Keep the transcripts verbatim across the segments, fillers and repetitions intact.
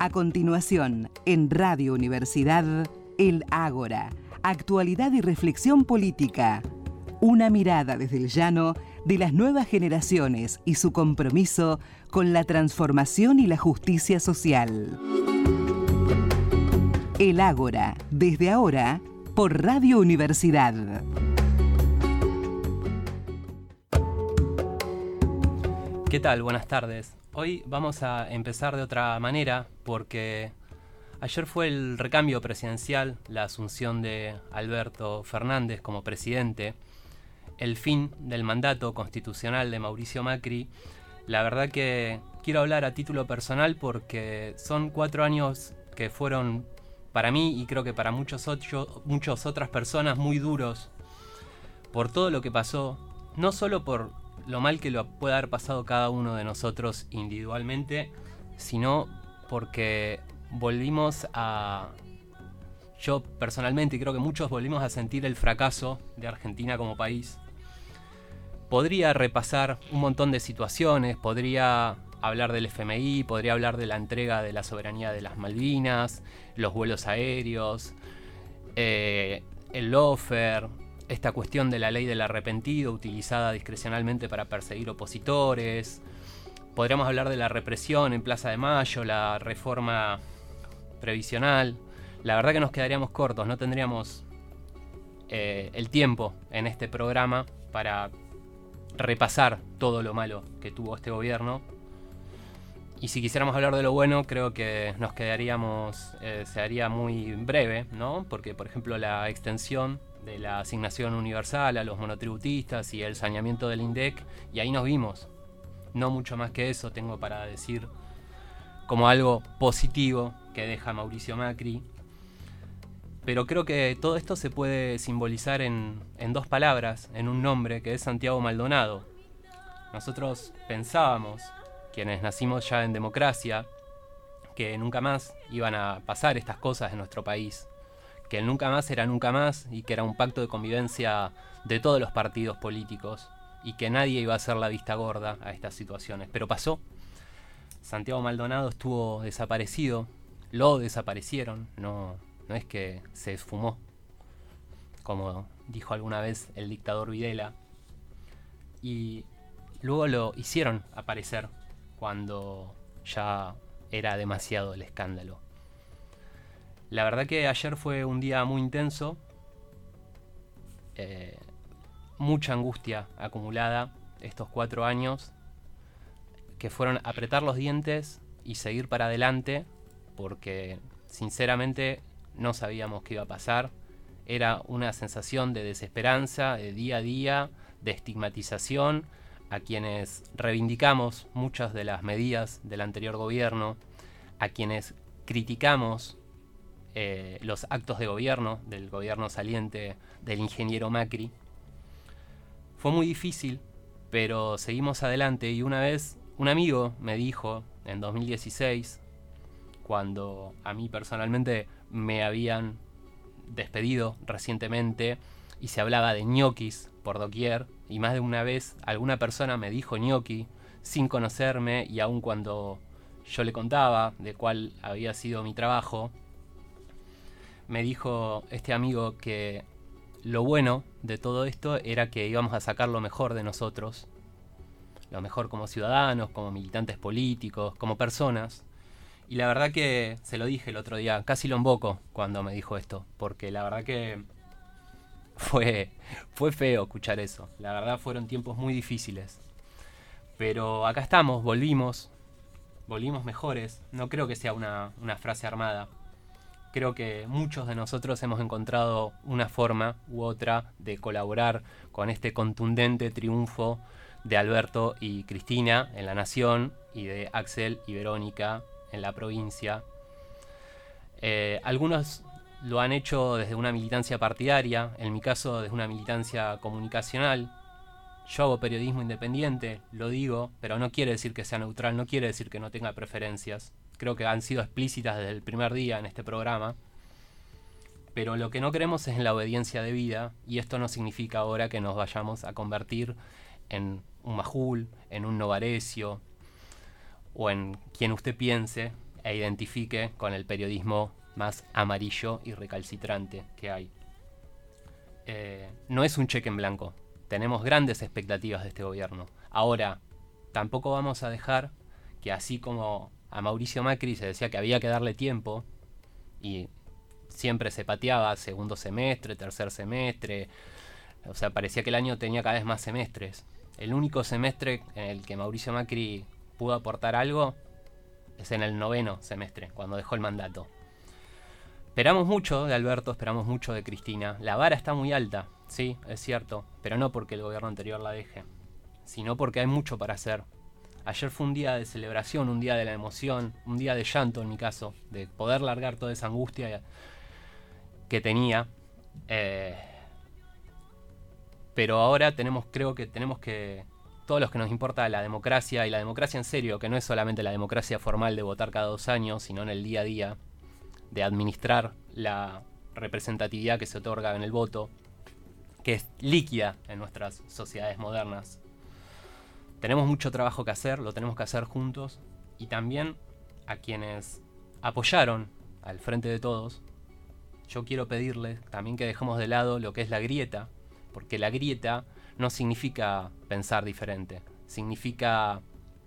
A continuación, en Radio Universidad, El Ágora, actualidad y reflexión política. Una mirada desde el llano de las nuevas generaciones y su compromiso con la transformación y la justicia social. El Ágora, desde ahora, por Radio Universidad. ¿Qué tal? Buenas tardes. Hoy vamos a empezar de otra manera porque ayer fue el recambio presidencial, la asunción de Alberto Fernández como presidente, el fin del mandato constitucional de Mauricio Macri. La verdad que quiero hablar a título personal porque son cuatro años que fueron para mí y creo que para muchos otros, muchas otras personas muy duros por todo lo que pasó, no solo por lo mal que lo puede haber pasado cada uno de nosotros individualmente, sino porque volvimos a, yo personalmente creo que muchos volvimos a sentir el fracaso de Argentina como país. Podría repasar un montón de situaciones, podría hablar del F M I, podría hablar de la entrega de la soberanía de las Malvinas, los vuelos aéreos, eh, el lawfare, esta cuestión de la ley del arrepentido utilizada discrecionalmente para perseguir opositores. Podríamos hablar de la represión en Plaza de Mayo, la reforma previsional. La verdad que nos quedaríamos cortos, no tendríamos eh, el tiempo en este programa para repasar todo lo malo que tuvo este gobierno. Y si quisiéramos hablar de lo bueno, creo que nos quedaríamos, eh, se haría muy breve, ¿no? Porque, por ejemplo, la extensión de la asignación universal a los monotributistas y el saneamiento del INDEC, y ahí nos vimos. No mucho más que eso tengo para decir como algo positivo que deja Mauricio Macri. Pero creo que todo esto se puede simbolizar en, en dos palabras, en un nombre, que es Santiago Maldonado. Nosotros pensábamos, quienes nacimos ya en democracia, que nunca más iban a pasar estas cosas en nuestro país, que el nunca más era nunca más y que era un pacto de convivencia de todos los partidos políticos y que nadie iba a hacer la vista gorda a estas situaciones. Pero pasó. Santiago Maldonado estuvo desaparecido, lo desaparecieron, no, no es que se esfumó, como dijo alguna vez el dictador Videla, y luego lo hicieron aparecer cuando ya era demasiado el escándalo. La verdad que ayer fue un día muy intenso, eh, mucha angustia acumulada estos cuatro años, que fueron apretar los dientes y seguir para adelante, porque sinceramente no sabíamos qué iba a pasar. Era una sensación de desesperanza, de día a día, de estigmatización a quienes reivindicamos muchas de las medidas del anterior gobierno, a quienes criticamos Eh, los actos de gobierno del gobierno saliente del ingeniero Macri. Fue muy difícil, pero seguimos adelante. Y una vez un amigo me dijo en dos mil dieciséis, cuando a mí personalmente me habían despedido recientemente y se hablaba de ñoquis por doquier, y más de una vez alguna persona me dijo ñoqui sin conocerme, y aun cuando yo le contaba de cuál había sido mi trabajo, me dijo este amigo que lo bueno de todo esto era que íbamos a sacar lo mejor de nosotros, lo mejor como ciudadanos, como militantes políticos, como personas. Y la verdad que se lo dije el otro día, casi lo invoco cuando me dijo esto, porque la verdad que fue, fue feo escuchar eso. La verdad fueron tiempos muy difíciles. Pero acá estamos, volvimos, volvimos mejores. No creo que sea una, una frase armada. Creo que muchos de nosotros hemos encontrado una forma u otra de colaborar con este contundente triunfo de Alberto y Cristina en La Nación y de Axel y Verónica en la provincia. Eh, algunos lo han hecho desde una militancia partidaria, en mi caso desde una militancia comunicacional. Yo hago periodismo independiente, lo digo, pero no quiere decir que sea neutral, no quiere decir que no tenga preferencias. Creo que han sido explícitas desde el primer día en este programa. Pero lo que no queremos es en la obediencia debida, y esto no significa ahora que nos vayamos a convertir en un Majul, en un Novarecio, o en quien usted piense, e identifique con el periodismo más amarillo y recalcitrante que hay. Eh, no es un cheque en blanco. Tenemos grandes expectativas de este gobierno. Ahora, tampoco vamos a dejar que, así como a Mauricio Macri se decía que había que darle tiempo y siempre se pateaba segundo semestre, tercer semestre, o sea, parecía que el año tenía cada vez más semestres. El único semestre en el que Mauricio Macri pudo aportar algo es en el noveno semestre, cuando dejó el mandato. Esperamos mucho de Alberto, esperamos mucho de Cristina. La vara está muy alta, sí, es cierto, pero no porque el gobierno anterior la deje, sino porque hay mucho para hacer. Ayer fue un día de celebración, un día de la emoción, un día de llanto en mi caso, de poder largar toda esa angustia que tenía. Eh, pero ahora tenemos, creo que tenemos que, todos los que nos importa la democracia, y la democracia en serio, que no es solamente la democracia formal de votar cada dos años, sino en el día a día, de administrar la representatividad que se otorga en el voto, que es líquida en nuestras sociedades modernas. Tenemos mucho trabajo que hacer, lo tenemos que hacer juntos, y también a quienes apoyaron al Frente de Todos, yo quiero pedirles también que dejemos de lado lo que es la grieta, porque la grieta no significa pensar diferente, significa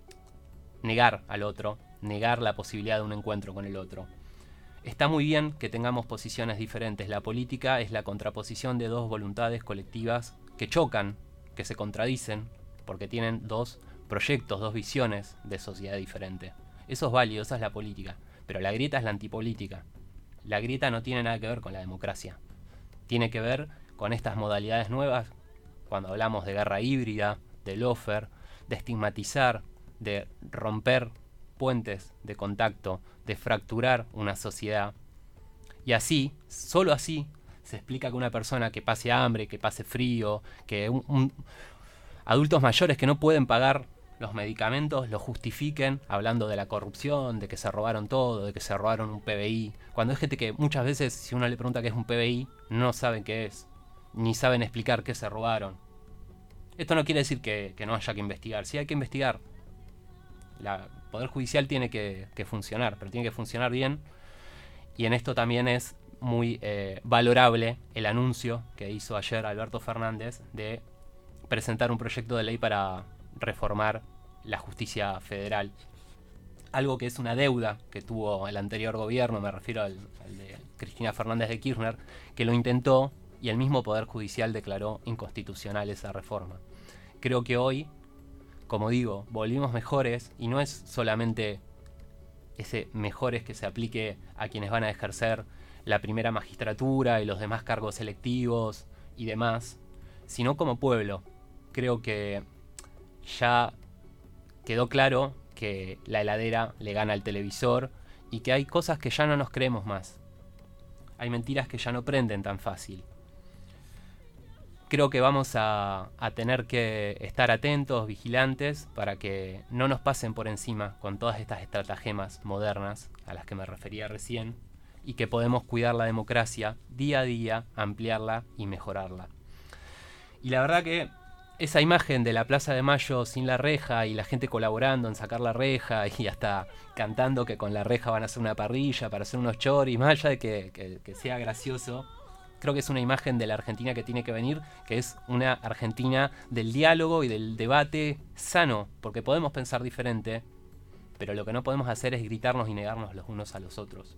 negar al otro, negar la posibilidad de un encuentro con el otro. Está muy bien que tengamos posiciones diferentes. La política es la contraposición de dos voluntades colectivas que chocan, que se contradicen, porque tienen dos proyectos, dos visiones de sociedad diferente. Eso es válido, esa es la política. Pero la grieta es la antipolítica. La grieta no tiene nada que ver con la democracia. Tiene que ver con estas modalidades nuevas, cuando hablamos de guerra híbrida, de lawfare, de estigmatizar, de romper puentes de contacto, de fracturar una sociedad. Y así, solo así, se explica que una persona que pase hambre, que pase frío, que un, un, adultos mayores que no pueden pagar los medicamentos lo justifiquen hablando de la corrupción, de que se robaron todo, de que se robaron un P B I. Cuando hay gente que muchas veces, si uno le pregunta qué es un P B I, no saben qué es, ni saben explicar qué se robaron. Esto no quiere decir que, que no haya que investigar. Sí hay que investigar. La Poder Judicial tiene que, que funcionar, pero tiene que funcionar bien. Y en esto también es muy eh, valorable el anuncio que hizo ayer Alberto Fernández de presentar un proyecto de ley para reformar la justicia federal. Algo que es una deuda que tuvo el anterior gobierno, me refiero al, al de Cristina Fernández de Kirchner, que lo intentó y el mismo Poder Judicial declaró inconstitucional esa reforma. Creo que hoy, como digo, volvimos mejores, y no es solamente ese mejores que se aplique a quienes van a ejercer la primera magistratura y los demás cargos electivos y demás, sino como pueblo. Creo que ya quedó claro que la heladera le gana al televisor y que hay cosas que ya no nos creemos más. Hay mentiras que ya no prenden tan fácil. Creo que vamos a, a tener que estar atentos, vigilantes, para que no nos pasen por encima con todas estas estratagemas modernas a las que me refería recién, y que podemos cuidar la democracia día a día, ampliarla y mejorarla. Y la verdad que esa imagen de la Plaza de Mayo sin la reja y la gente colaborando en sacar la reja y hasta cantando que con la reja van a hacer una parrilla para hacer unos choris, más allá de que, que, que sea gracioso, creo que es una imagen de la Argentina que tiene que venir, que es una Argentina del diálogo y del debate sano, porque podemos pensar diferente, pero lo que no podemos hacer es gritarnos y negarnos los unos a los otros.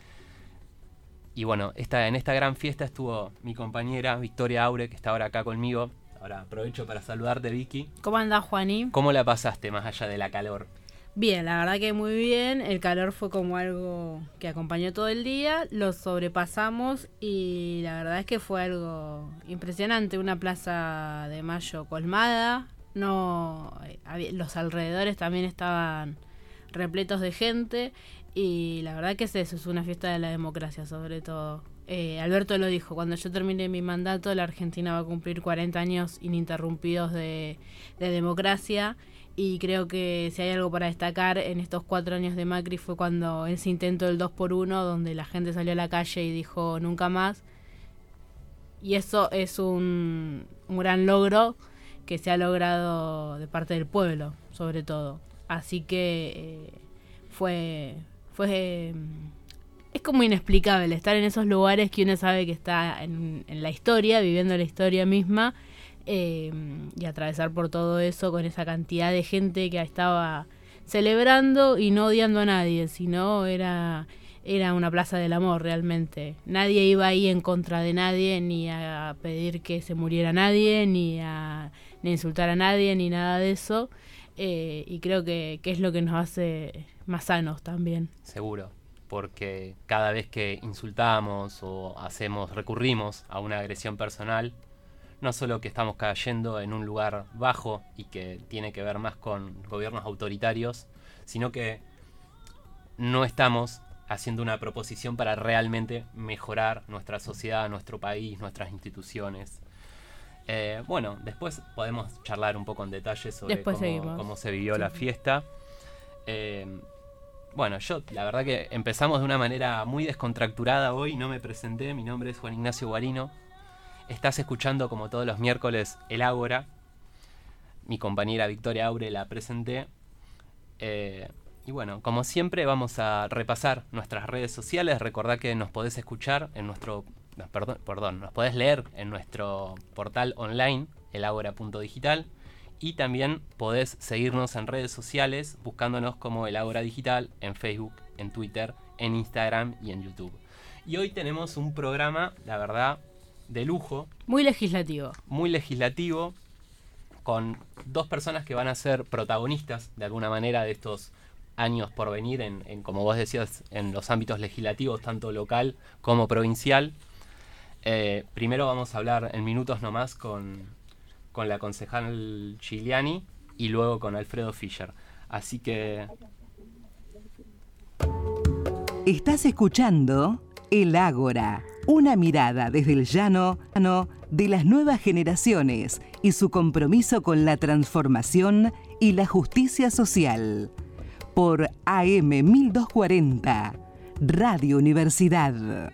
Y bueno, esta, en esta gran fiesta estuvo mi compañera Victoria Aure, que está ahora acá conmigo. Ahora aprovecho para saludarte, Vicky. ¿Cómo andás, Juaní? ¿Cómo la pasaste más allá de la calor? Bien, la verdad que muy bien. El calor fue como algo que acompañó todo el día. Lo sobrepasamos y la verdad es que fue algo impresionante. Una plaza de Mayo colmada. No, los alrededores también estaban repletos de gente. Y la verdad que es eso, es una fiesta de la democracia sobre todo. Eh, Alberto lo dijo, cuando yo termine mi mandato, la Argentina va a cumplir cuarenta años ininterrumpidos de, de democracia. Y creo que si hay algo para destacar en estos cuatro años de Macri fue cuando ese intento del dos por uno, donde la gente salió a la calle y dijo nunca más. Y eso es un, un gran logro que se ha logrado de parte del pueblo, sobre todo. Así que eh, fue, fue... Es como inexplicable estar en esos lugares que uno sabe que está en, en la historia, viviendo la historia misma, eh, y atravesar por todo eso con esa cantidad de gente que estaba celebrando y no odiando a nadie, sino era... Era una plaza del amor realmente. Nadie iba ahí en contra de nadie, ni a pedir que se muriera nadie, ni a, ni a insultar a nadie, ni nada de eso. Eh, y creo que, que es lo que nos hace más sanos también. Seguro, porque cada vez que insultamos o hacemos, recurrimos a una agresión personal, no solo que estamos cayendo en un lugar bajo y que tiene que ver más con gobiernos autoritarios, sino que no estamos haciendo una proposición para realmente mejorar nuestra sociedad, nuestro país, nuestras instituciones. Eh, bueno, después podemos charlar un poco en detalle sobre cómo, cómo se vivió sí. la fiesta. Eh, bueno, yo la verdad que empezamos de una manera muy descontracturada hoy, no me presenté, mi nombre es Juan Ignacio Guarino. Estás escuchando como todos los miércoles El Ágora. Mi compañera Victoria Aure la presenté. Eh, Y bueno, como siempre vamos a repasar nuestras redes sociales. Recordá que nos podés escuchar en nuestro... No, perdón, perdón, nos podés leer en nuestro portal online, el ágora punto digital. Y también podés seguirnos en redes sociales buscándonos como El Ágora Digital en Facebook, en Twitter, en Instagram y en YouTube. Y hoy tenemos un programa, la verdad, de lujo. Muy legislativo. Muy legislativo, con dos personas que van a ser protagonistas de alguna manera de estos años por venir en, en, como vos decías, en los ámbitos legislativos, tanto local como provincial. Eh, primero vamos a hablar en minutos nomás con, con la concejal Gigliani y luego con Alfredo Fischer. Así que... Estás escuchando El Ágora, una mirada desde el llano de las nuevas generaciones y su compromiso con la transformación y la justicia social. Por A M mil doscientos cuarenta, Radio Universidad.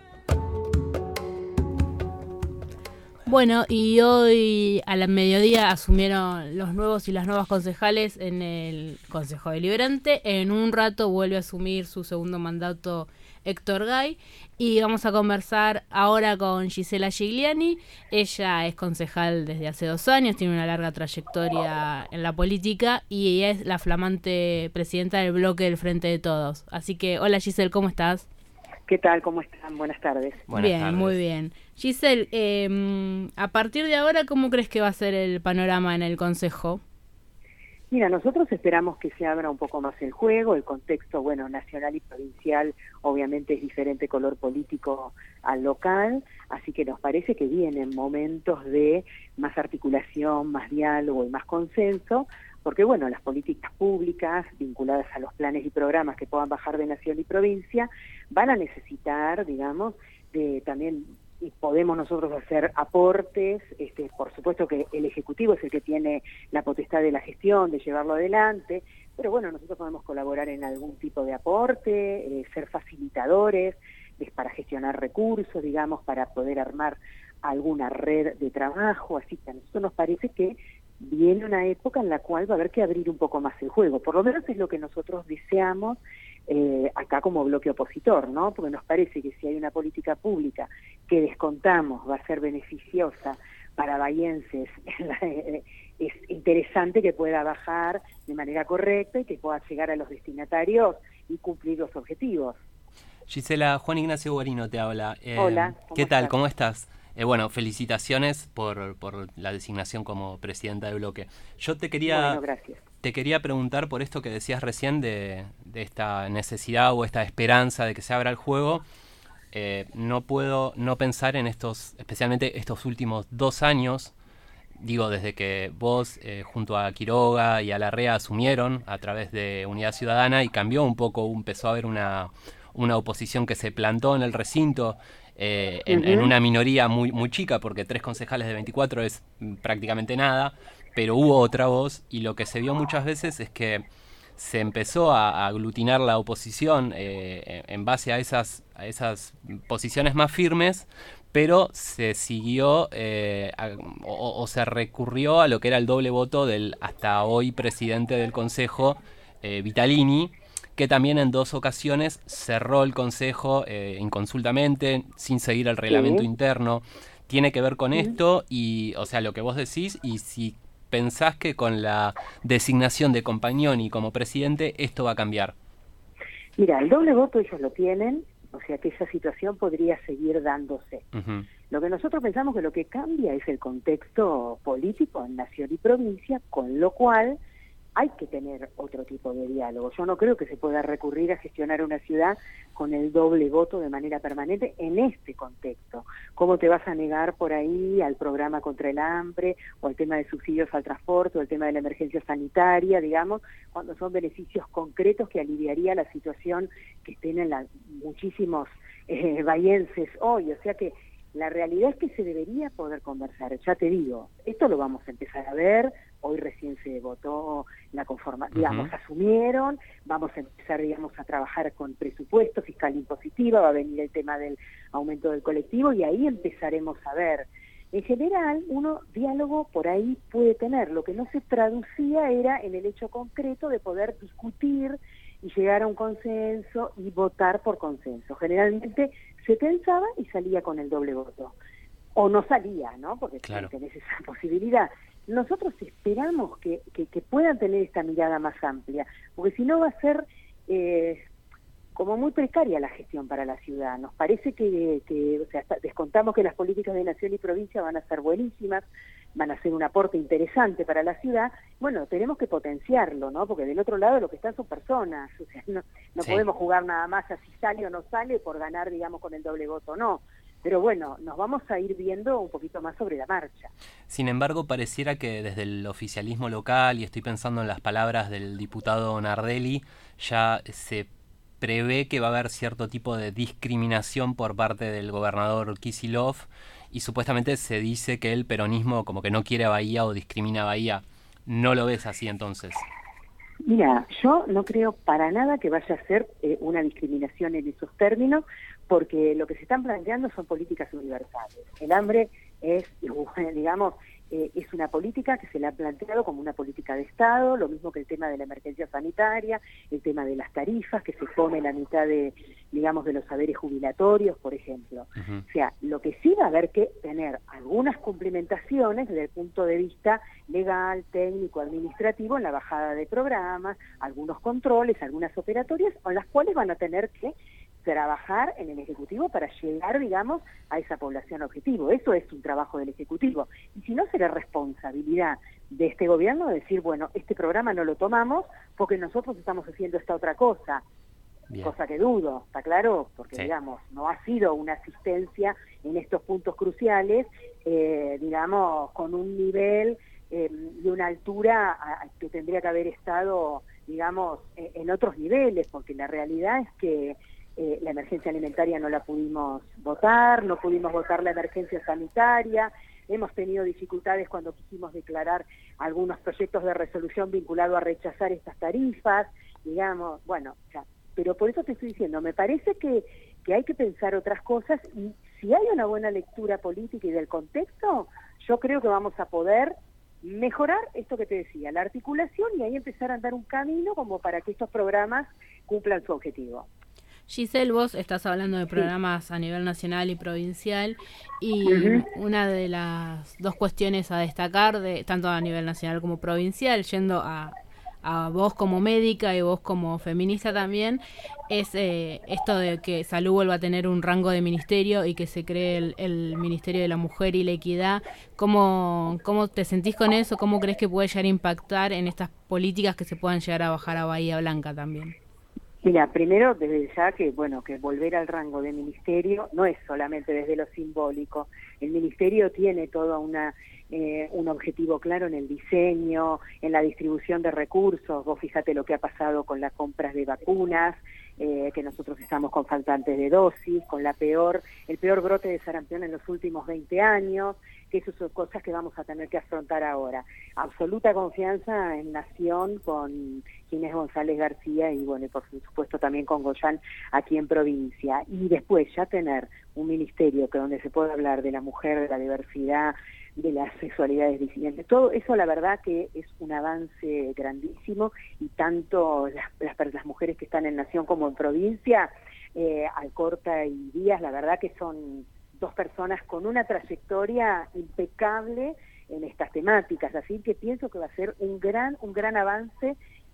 Bueno, y hoy a la mediodía asumieron los nuevos y las nuevas concejales en el Consejo Deliberante. En un rato vuelve a asumir su segundo mandato Héctor Gay. Y vamos a conversar ahora con Gisela Gigliani. Ella es concejal desde hace dos años, tiene una larga trayectoria en la política y es la flamante presidenta del bloque del Frente de Todos. Así que, hola Giselle, ¿cómo estás? ¿Qué tal? ¿Cómo están? Buenas tardes. Buenas bien, tardes. Muy bien. Giselle, eh, a partir de ahora, ¿cómo crees que va a ser el panorama en el Consejo? Mira, nosotros esperamos que se abra un poco más el juego, el contexto, bueno, nacional y provincial, obviamente es diferente color político al local, así que nos parece que vienen momentos de más articulación, más diálogo y más consenso, porque bueno, las políticas públicas vinculadas a los planes y programas que puedan bajar de nación y provincia van a necesitar, digamos, de también... y podemos nosotros hacer aportes, este, por supuesto que el Ejecutivo es el que tiene la potestad de la gestión, de llevarlo adelante, pero bueno, nosotros podemos colaborar en algún tipo de aporte, eh, ser facilitadores, es para gestionar recursos, digamos, para poder armar alguna red de trabajo, así que a nosotros nos parece que viene una época en la cual va a haber que abrir un poco más el juego, por lo menos es lo que nosotros deseamos eh, acá como bloque opositor, ¿no? Porque nos parece que si hay una política pública que descontamos va a ser beneficiosa para bahienses, es interesante que pueda bajar de manera correcta y que pueda llegar a los destinatarios y cumplir los objetivos. Gisela, Juan Ignacio Guarino te habla. Eh, Hola. ¿Qué tal? ¿Cómo estás? Eh, bueno, felicitaciones por, por la designación como presidenta del bloque. Yo te quería, bueno, gracias. te quería preguntar por esto que decías recién de, de esta necesidad o esta esperanza de que se abra el juego. Eh, no puedo no pensar en estos, especialmente estos últimos dos años, digo, desde que vos eh, junto a Quiroga y a Larrea asumieron a través de Unidad Ciudadana y cambió un poco, empezó a haber una, una oposición que se plantó en el recinto. Eh, en, uh-huh. en una minoría muy muy chica, porque tres concejales de veinticuatro es prácticamente nada, pero hubo otra voz y lo que se vio muchas veces es que se empezó a, a aglutinar la oposición eh, en base a esas, a esas posiciones más firmes, pero se siguió eh, a, o, o se recurrió a lo que era el doble voto del hasta hoy presidente del Consejo, eh, Vitalini, que también en dos ocasiones cerró el Consejo eh, inconsultamente, sin seguir el reglamento Sí. interno. Tiene que ver con Sí. esto y, o sea, lo que vos decís, y si pensás que con la designación de Compagnoni como presidente esto va a cambiar. Mira, el doble voto ellos lo tienen, o sea que esa situación podría seguir dándose. Uh-huh. Lo que nosotros pensamos que lo que cambia es el contexto político en nación y provincia, con lo cual hay que tener otro tipo de diálogo. Yo no creo que se pueda recurrir a gestionar una ciudad con el doble voto de manera permanente en este contexto. ¿Cómo te vas a negar por ahí al programa contra el hambre, o al tema de subsidios al transporte, o al tema de la emergencia sanitaria, digamos, cuando son beneficios concretos que aliviaría la situación que tienen la, muchísimos eh, bahienses hoy? O sea que la realidad es que se debería poder conversar. Ya te digo, esto lo vamos a empezar a ver. Hoy recién se votó la conformación, digamos, uh-huh. asumieron, vamos a empezar, digamos, a trabajar con presupuesto fiscal impositiva, va a venir el tema del aumento del colectivo y ahí empezaremos a ver. En general, uno diálogo por ahí puede tener, lo que no se traducía era en el hecho concreto de poder discutir y llegar a un consenso y votar por consenso. Generalmente se pensaba y salía con el doble voto. O no salía, ¿no? Porque claro. tenés esa posibilidad. Nosotros esperamos que, que, que puedan tener esta mirada más amplia, porque si no va a ser eh, como muy precaria la gestión para la ciudad. Nos parece que, que o sea, descontamos que las políticas de nación y provincia van a ser buenísimas, van a ser un aporte interesante para la ciudad. Bueno, tenemos que potenciarlo, ¿no? Porque del otro lado lo que están son personas, o sea, no, no sí. podemos jugar nada más a si sale o no sale por ganar, digamos, con el doble voto, no. Pero bueno, nos vamos a ir viendo un poquito más sobre la marcha. Sin embargo, pareciera que desde el oficialismo local, y estoy pensando en las palabras del diputado Nardelli, ya se prevé que va a haber cierto tipo de discriminación por parte del gobernador Kicillof, y supuestamente se dice que el peronismo como que no quiere a Bahía o discrimina a Bahía. ¿No lo ves así entonces? Mira, yo no creo para nada que vaya a ser eh, una discriminación en esos términos, porque lo que se están planteando son políticas universales. El hambre es, digamos, eh, es una política que se le ha planteado como una política de Estado, lo mismo que el tema de la emergencia sanitaria, el tema de las tarifas, que se pone la mitad de, digamos, de los saberes jubilatorios, por ejemplo. Uh-huh. O sea, lo que sí va a haber que tener algunas complementaciones desde el punto de vista legal, técnico, administrativo, en la bajada de programas, algunos controles, algunas operatorias, con las cuales van a tener que trabajar en el Ejecutivo para llegar, digamos, a esa población objetivo. Eso es un trabajo del Ejecutivo. Y si no, será responsabilidad de este gobierno decir, bueno, este programa no lo tomamos porque nosotros estamos haciendo esta otra cosa. Bien. Cosa que dudo, ¿está claro? Porque, sí. digamos, no ha sido una asistencia en estos puntos cruciales, eh, digamos, con un nivel eh, y una altura a, a que tendría que haber estado, digamos, eh, en otros niveles, porque la realidad es que Eh, la emergencia alimentaria no la pudimos votar, no pudimos votar la emergencia sanitaria, hemos tenido dificultades cuando quisimos declarar algunos proyectos de resolución vinculados a rechazar estas tarifas, digamos, bueno, ya, pero por eso te estoy diciendo, me parece que, que hay que pensar otras cosas y si hay una buena lectura política y del contexto, yo creo que vamos a poder mejorar esto que te decía, la articulación y ahí empezar a andar un camino como para que estos programas cumplan su objetivo. Giselle, vos estás hablando de programas sí. a nivel nacional y provincial y uh-huh. una de las dos cuestiones a destacar, de tanto a nivel nacional como provincial, yendo a, a vos como médica y vos como feminista también, es eh, esto de que Salud vuelva a tener un rango de ministerio y que se cree el, el Ministerio de la Mujer y la Equidad. ¿Cómo, cómo te sentís con eso? ¿Cómo crees que puede llegar a impactar en estas políticas que se puedan llegar a bajar a Bahía Blanca también? Mira, primero desde ya que, bueno, que volver al rango de ministerio no es solamente desde lo simbólico. El ministerio tiene todo una, eh, un objetivo claro en el diseño, en la distribución de recursos. Vos fíjate lo que ha pasado con las compras de vacunas, eh, que nosotros estamos con faltantes de dosis, con la peor, el peor brote de sarampión en los últimos veinte años. que esas son cosas que vamos a tener que afrontar ahora. Absoluta confianza en Nación con Ginés González García y bueno, y por supuesto también con Goyán aquí en provincia. Y después ya tener un ministerio que donde se pueda hablar de la mujer, de la diversidad, de las sexualidades disidentes, todo eso la verdad que es un avance grandísimo, y tanto las, las, las mujeres que están en Nación como en provincia, eh, Alcorta y Díaz, la verdad que son dos personas con una trayectoria impecable en estas temáticas, así que pienso que va a ser un gran, un gran avance,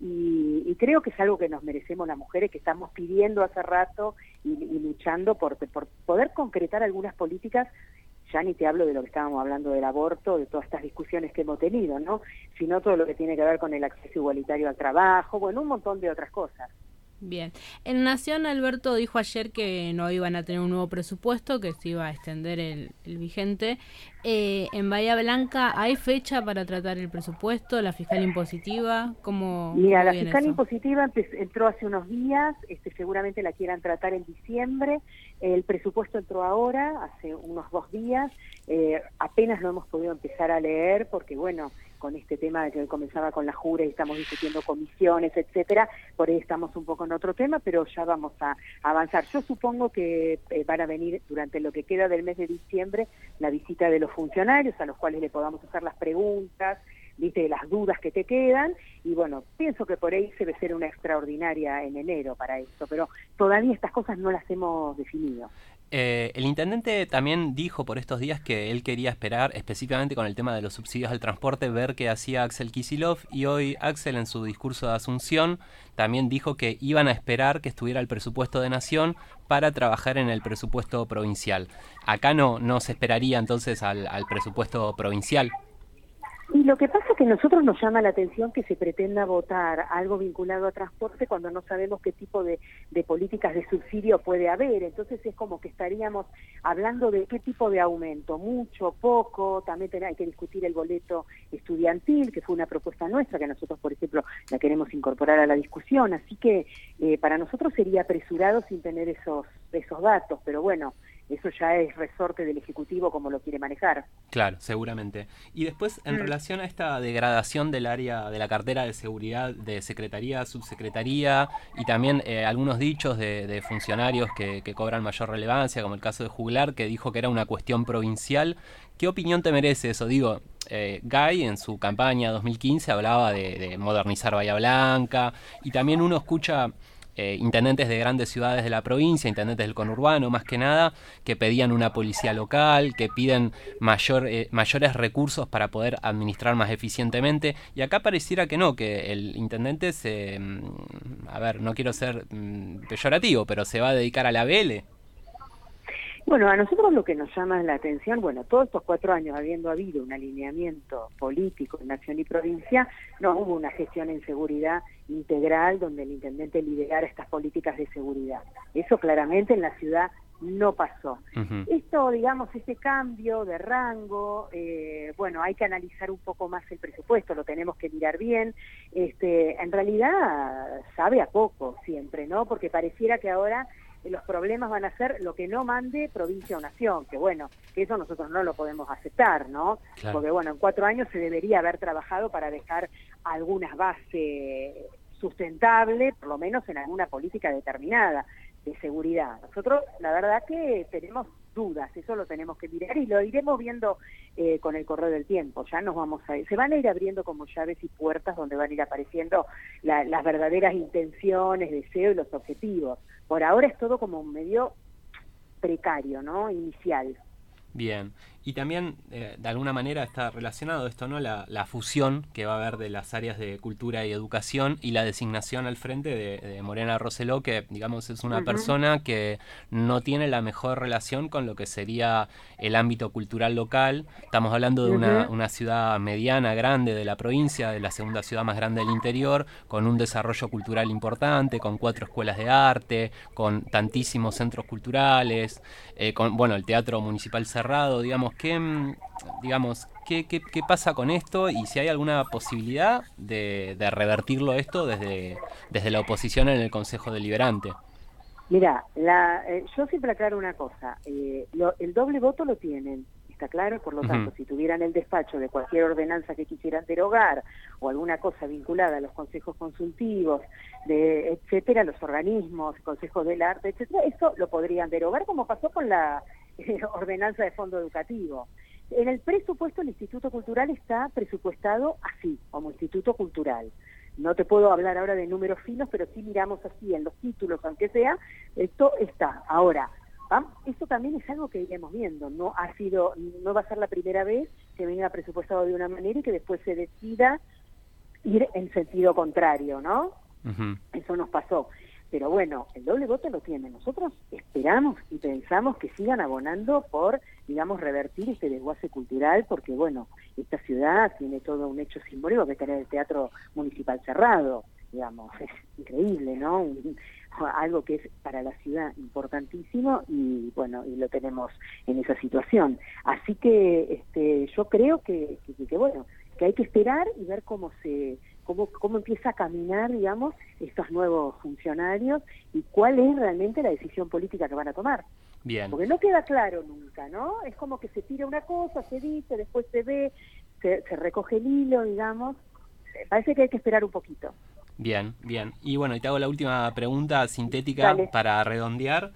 y, y creo que es algo que nos merecemos las mujeres, que estamos pidiendo hace rato y, y luchando por, por poder concretar algunas políticas. Ya ni te hablo de lo que estábamos hablando del aborto, de todas estas discusiones que hemos tenido, ¿no? Sino todo lo que tiene que ver con el acceso igualitario al trabajo, bueno, un montón de otras cosas. Bien. En Nación, Alberto dijo ayer que no iban a tener un nuevo presupuesto, que se iba a extender el, el vigente. Eh, en Bahía Blanca, ¿hay fecha para tratar el presupuesto? ¿La fiscal impositiva? ¿Cómo, Mira, cómo la fiscal eso? impositiva entró hace unos días, este, seguramente la quieran tratar en diciembre. El presupuesto entró ahora, hace unos dos días. Eh, apenas lo hemos podido empezar a leer porque, bueno, con este tema de que comenzaba con la jura y estamos discutiendo comisiones, etcétera, por ahí estamos un poco en otro tema, pero ya vamos a avanzar. Yo supongo que eh, van a venir durante lo que queda del mes de diciembre la visita de los funcionarios, a los cuales le podamos hacer las preguntas, viste, las dudas que te quedan, y bueno, pienso que por ahí se debe ser una extraordinaria en enero para esto, pero todavía estas cosas no las hemos definido. Eh, el intendente también dijo por estos días que él quería esperar, específicamente con el tema de los subsidios al transporte, ver qué hacía Axel Kicillof, y hoy Axel en su discurso de Asunción también dijo que iban a esperar que estuviera el presupuesto de Nación para trabajar en el presupuesto provincial. Acá no, no se esperaría entonces al, al presupuesto provincial. Y lo que pasa es que a nosotros nos llama la atención que se pretenda votar algo vinculado a transporte cuando no sabemos qué tipo de, de políticas de subsidio puede haber. Entonces es como que estaríamos hablando de qué tipo de aumento, mucho, poco. También hay que discutir el boleto estudiantil, que fue una propuesta nuestra, que nosotros, por ejemplo, la queremos incorporar a la discusión. Así que eh, para nosotros sería apresurado sin tener esos, esos datos, pero bueno, eso ya es resorte del Ejecutivo como lo quiere manejar. Claro, seguramente. Y después, en mm. relación a esta degradación del área de la cartera de seguridad de secretaría, subsecretaría, y también eh, algunos dichos de, de funcionarios que, que cobran mayor relevancia, como el caso de Juglar, que dijo que era una cuestión provincial, ¿qué opinión te merece eso? Digo, eh, Gay en su campaña dos mil quince hablaba de, de modernizar Bahía Blanca, y también uno escucha Eh, intendentes de grandes ciudades de la provincia, intendentes del conurbano más que nada, que pedían una policía local, que piden mayor, eh, mayores recursos para poder administrar más eficientemente, y acá pareciera que no, que el intendente se, a ver, no quiero ser mm, peyorativo, pero se va a dedicar a la B L. Bueno, a nosotros lo que nos llama la atención, bueno, todos estos cuatro años habiendo habido un alineamiento político en Nación y provincia, no hubo una gestión en seguridad integral donde el intendente liderara estas políticas de seguridad. Eso claramente en la ciudad no pasó. Uh-huh. Esto, digamos, este cambio de rango, eh, bueno, hay que analizar un poco más el presupuesto, lo tenemos que mirar bien. Este, en realidad sabe a poco siempre, ¿no? Porque pareciera que ahora los problemas van a ser lo que no mande provincia o nación, que bueno, que eso nosotros no lo podemos aceptar, ¿no? Claro. Porque bueno, en cuatro años se debería haber trabajado para dejar algunas bases sustentables, por lo menos en alguna política determinada de seguridad. Nosotros, la verdad que tenemos dudas, eso lo tenemos que mirar y lo iremos viendo eh, con el correr del tiempo. Ya nos vamos a ir, se van a ir abriendo como llaves y puertas donde van a ir apareciendo la, las verdaderas intenciones, deseos y los objetivos. Por ahora es todo como un medio precario, ¿no? Inicial. Bien, y también eh, de alguna manera está relacionado esto, ¿no? La, la fusión que va a haber de las áreas de cultura y educación y la designación al frente de, de Morena Roseló, que digamos es una uh-huh. persona que no tiene la mejor relación con lo que sería el ámbito cultural local. Estamos hablando de uh-huh. una, una ciudad mediana, grande de la provincia, de la segunda ciudad más grande del interior, con un desarrollo cultural importante, con cuatro escuelas de arte, con tantísimos centros culturales, eh, con bueno el Teatro Municipal Cerrado, digamos. ¿Qué, digamos, qué, qué, qué pasa con esto y si hay alguna posibilidad de, de revertirlo esto desde, desde la oposición en el Consejo Deliberante? Mira, la, eh, yo siempre aclaro una cosa, eh, lo, el doble voto lo tienen, ¿está claro? Por lo tanto, uh-huh. si tuvieran el despacho de cualquier ordenanza que quisieran derogar o alguna cosa vinculada a los consejos consultivos, de etcétera, los organismos, consejos del arte, etcétera, eso lo podrían derogar, como pasó con la eh, ordenanza de fondo educativo. En el presupuesto el Instituto Cultural está presupuestado así, como Instituto Cultural. No te puedo hablar ahora de números finos, pero sí miramos así en los títulos, aunque sea, esto está. Ahora, ¿vamos? Esto también es algo que iremos viendo, no ha sido, no va a ser la primera vez que venga presupuestado de una manera y que después se decida ir en sentido contrario, ¿no? Uh-huh. Eso nos pasó. Pero bueno, el doble voto lo tiene. Nosotros esperamos y pensamos que sigan abonando por, digamos, revertir este desguace cultural, porque bueno, esta ciudad tiene todo un hecho simbólico que es tener el teatro municipal cerrado, digamos, es increíble, ¿no? Un, algo que es para la ciudad importantísimo y bueno, y lo tenemos en esa situación. Así que este, yo creo que, que, que bueno, que hay que esperar y ver cómo se cómo cómo empieza a caminar, digamos, estos nuevos funcionarios y cuál es realmente la decisión política que van a tomar. Bien. Porque no queda claro nunca, ¿no? Es como que se tira una cosa, se dice, después se ve, se, se recoge el hilo, digamos. Parece que hay que esperar un poquito. Bien, bien. Y bueno, y te hago la última pregunta sintética Dale. para redondear.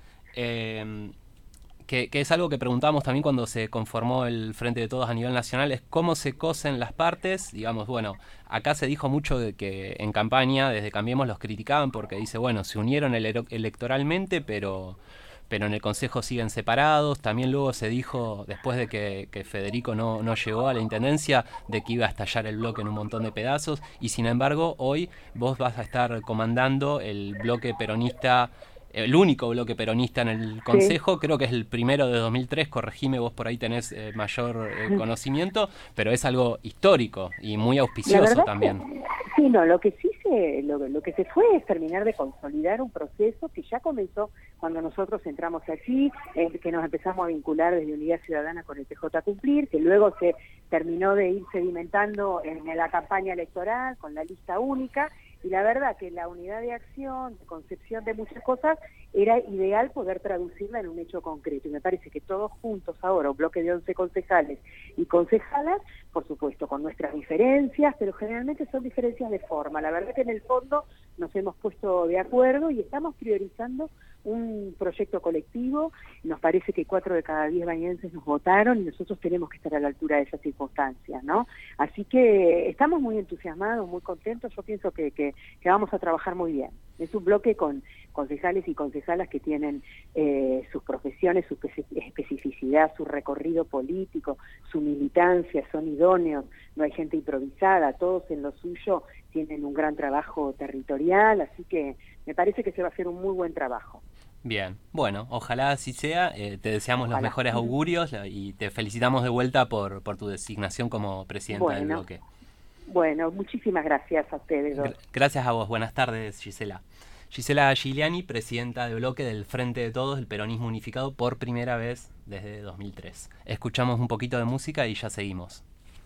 Eh, Que, que es algo que preguntábamos también cuando se conformó el Frente de Todos a nivel nacional, es cómo se cosen las partes. Digamos, bueno, acá se dijo mucho de que en campaña, desde Cambiemos, los criticaban porque dice, bueno, se unieron ele- electoralmente, pero, pero en el Consejo siguen separados. También luego se dijo, después de que, que Federico no, no llegó a la Intendencia, de que iba a estallar el bloque en un montón de pedazos, y sin embargo, hoy vos vas a estar comandando el bloque peronista, el único bloque peronista en el Consejo, sí. Creo que es el primero de dos mil tres, corregime, vos por ahí tenés eh, mayor eh, conocimiento, pero es algo histórico y muy auspicioso también. Que, sí, no, lo que sí se, lo, lo que se fue es terminar de consolidar un proceso que ya comenzó cuando nosotros entramos allí, eh, que nos empezamos a vincular desde Unidad Ciudadana con el P J Cumplir, que luego se terminó de ir sedimentando en, en la campaña electoral con la lista única. Y la verdad que la unidad de acción, de concepción de muchas cosas, era ideal poder traducirla en un hecho concreto. Y me parece que todos juntos ahora, un bloque de once concejales y concejalas, por supuesto, con nuestras diferencias, pero generalmente son diferencias de forma. La verdad que en el fondo nos hemos puesto de acuerdo y estamos priorizando un proyecto colectivo. Nos parece que cuatro de cada diez bahienses nos votaron y nosotros tenemos que estar a la altura de esas circunstancias, ¿no? Así que estamos muy entusiasmados, muy contentos. Yo pienso que, que, que vamos a trabajar muy bien. Es un bloque con concejales y concejalas que tienen eh, sus profesiones, su especificidad, su recorrido político, su militancia, son idóneos, no hay gente improvisada, todos en lo suyo tienen un gran trabajo territorial, así que me parece que se va a hacer un muy buen trabajo. Bien, bueno, ojalá así sea, eh, te deseamos ojalá. los mejores augurios y te felicitamos de vuelta por, por tu designación como presidenta bueno, del bloque. Bueno, muchísimas gracias a ustedes dos. Gracias a vos, buenas tardes, Gisela. Gisela Gigliani, presidenta de bloque del Frente de Todos, el peronismo unificado, por primera vez desde dos mil tres. Escuchamos un poquito de música y ya seguimos.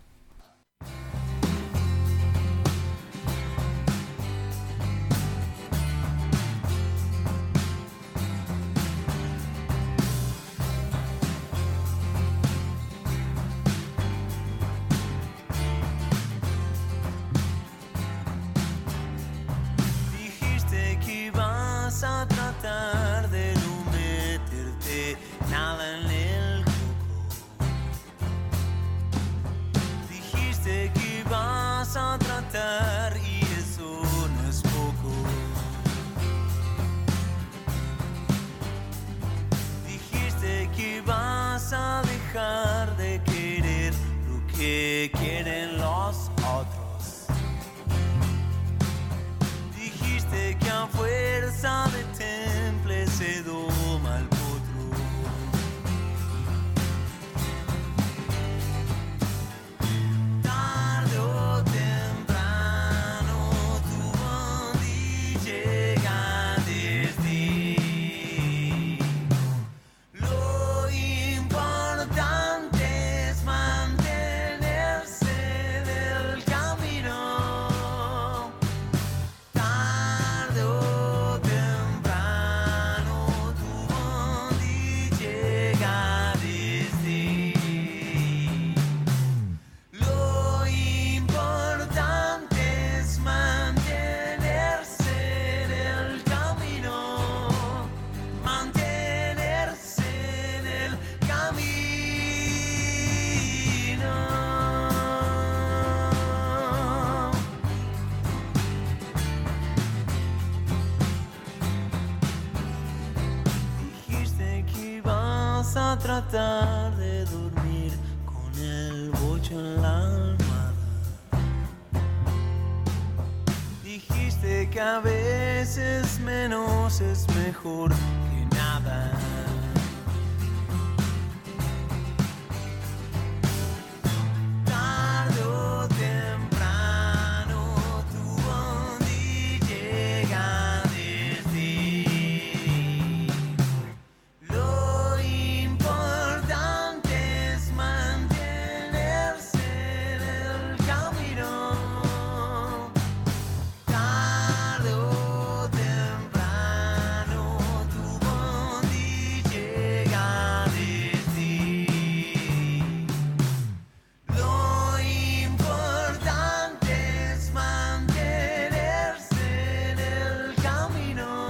A tratar de no meterte nada en el coco. Dijiste que ibas a tratar y eso no es poco. Dijiste que ibas a dejar de querer lo que quieren los otros. Dijiste que a fuerza de temple se doma el potro. Tarde o temprano tu bondi llega desde. Lo importante es mantenerse del camino. Tarde o temprano vas a tratar de dormir con el bocho en la almohada. Dijiste que a veces menos es mejor que nada. Tarde o temprano tu bondi llega desde. Lo importante es mantenerse en el camino. Tarde o temprano tu bondi llega desde. Lo importante es mantenerse en el camino.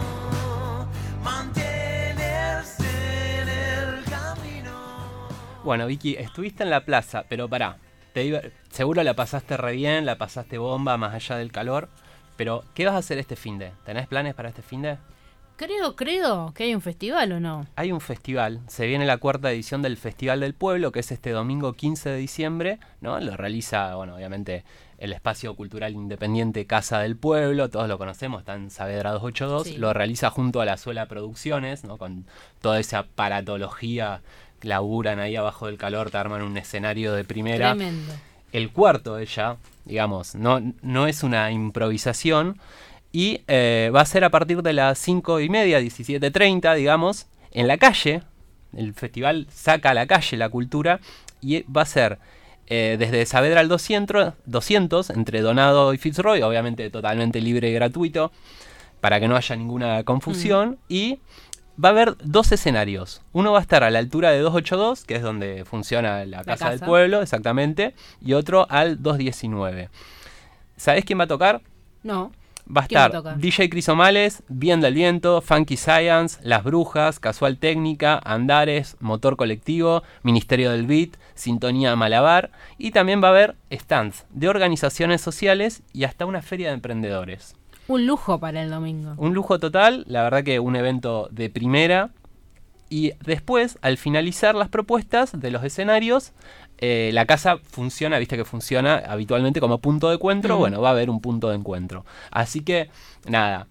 Mantenerse en el camino. Bueno, Vicky, estuviste en la plaza, pero pará, te iba- seguro la pasaste re bien, la pasaste bomba más allá del calor, pero ¿qué vas a hacer este finde? ¿Tenés planes para este finde? Creo, creo que hay un festival o no. Hay un festival, se viene la cuarta edición del Festival del Pueblo, que es este domingo quince de diciembre, ¿no? Lo realiza, bueno, obviamente el Espacio Cultural Independiente Casa del Pueblo, todos lo conocemos, está en Saavedra doscientos ochenta y dos, Sí. lo realiza junto a la Suela Producciones, ¿no? Con toda esa aparatología, laburan ahí abajo del calor, te arman un escenario de primera. Tremendo. El cuarto de ella, digamos, no, no es una improvisación y eh, va a ser a partir de las cinco y media, diecisiete treinta, digamos, en la calle. El festival saca a la calle la cultura y va a ser eh, desde Saavedra al doscientos, doscientos, entre Donado y Fitzroy, obviamente totalmente libre y gratuito, para que no haya ninguna confusión, y va a haber dos escenarios. Uno va a estar a la altura de doscientos ochenta y dos, que es donde funciona la Casa del casa. Pueblo, exactamente, y otro al doscientos diecinueve. ¿Sabés quién va a tocar? No. Va a ¿Quién va a estar tocar? D J Crisomales, Bien del Viento, Funky Science, Las Brujas, Casual Técnica, Andares, Motor Colectivo, Ministerio del Beat, Sintonía Malabar, y también va a haber stands de organizaciones sociales y hasta una feria de emprendedores. Un lujo para el domingo. Un lujo total, la verdad que un evento de primera. Y después, al finalizar las propuestas de los escenarios, eh, la casa funciona, viste que funciona habitualmente como punto de encuentro. Mm. Bueno, va a haber un punto de encuentro. Así que, nada,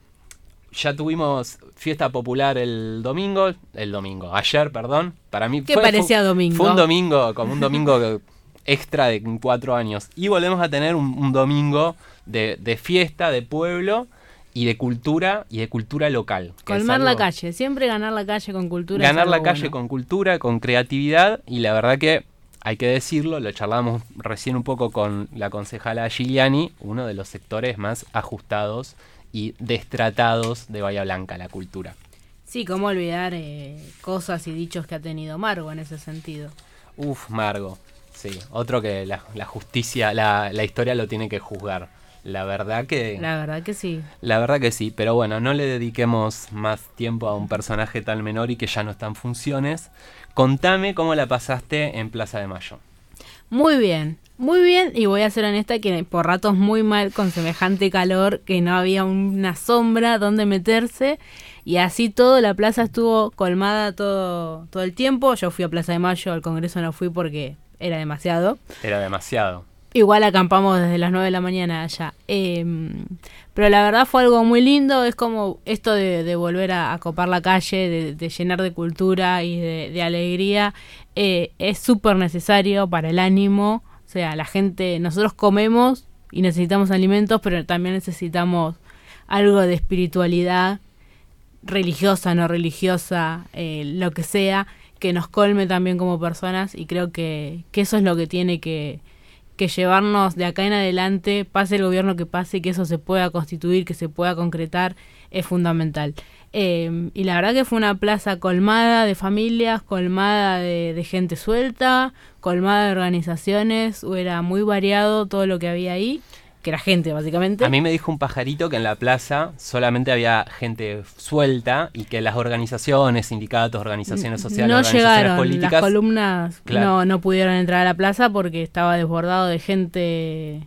ya tuvimos fiesta popular el domingo, el domingo, ayer, perdón. Para mí ¿Qué fue, parecía fue- domingo? Fue un domingo, como un domingo extra de cuatro años. Y volvemos a tener un, un domingo de, de fiesta, de pueblo y de cultura y de cultura local. que es Colmar la algo- calle. Siempre ganar la calle con cultura. es Ganar la algo calle bueno. con cultura, con creatividad, y la verdad que hay que decirlo, lo charlamos recién un poco con la concejala Giuliani, uno de los sectores más ajustados y destratados de Bahía Blanca, la cultura. Sí, cómo olvidar eh, cosas y dichos que ha tenido Margo en ese sentido. Uf, Margo, sí, otro que la, la justicia, la, la historia lo tiene que juzgar. La verdad que... La verdad que sí. La verdad que sí, pero bueno, no le dediquemos más tiempo a un personaje tan menor y que ya no está en funciones. Contame cómo la pasaste en Plaza de Mayo. Muy bien, muy bien, y voy a ser honesta que por ratos muy mal con semejante calor, que no había una sombra donde meterse, y así todo, la plaza estuvo colmada todo, todo el tiempo. Yo fui a Plaza de Mayo, al Congreso no fui porque era demasiado. Era demasiado. Igual acampamos desde las nueve de la mañana allá. Eh, pero la verdad fue algo muy lindo. Es como esto de, de volver a, a copar la calle, de, de llenar de cultura y de, de alegría. Eh, es súper necesario para el ánimo. O sea, la gente, nosotros comemos y necesitamos alimentos, pero también necesitamos algo de espiritualidad, religiosa, no religiosa, eh, lo que sea, que nos colme también como personas. Y creo que, que eso es lo que tiene que... que llevarnos de acá en adelante, pase el gobierno que pase, que eso se pueda constituir, que se pueda concretar, es fundamental. Eh, y la verdad que fue una plaza colmada de familias, colmada de, de gente suelta, colmada de organizaciones, era muy variado todo lo que había ahí, que era gente básicamente. A mí me dijo un pajarito que en la plaza solamente había gente suelta y que las organizaciones, sindicatos, organizaciones sociales, no organizaciones llegaron, políticas... las columnas Claro. no, no pudieron entrar a la plaza porque estaba desbordado de gente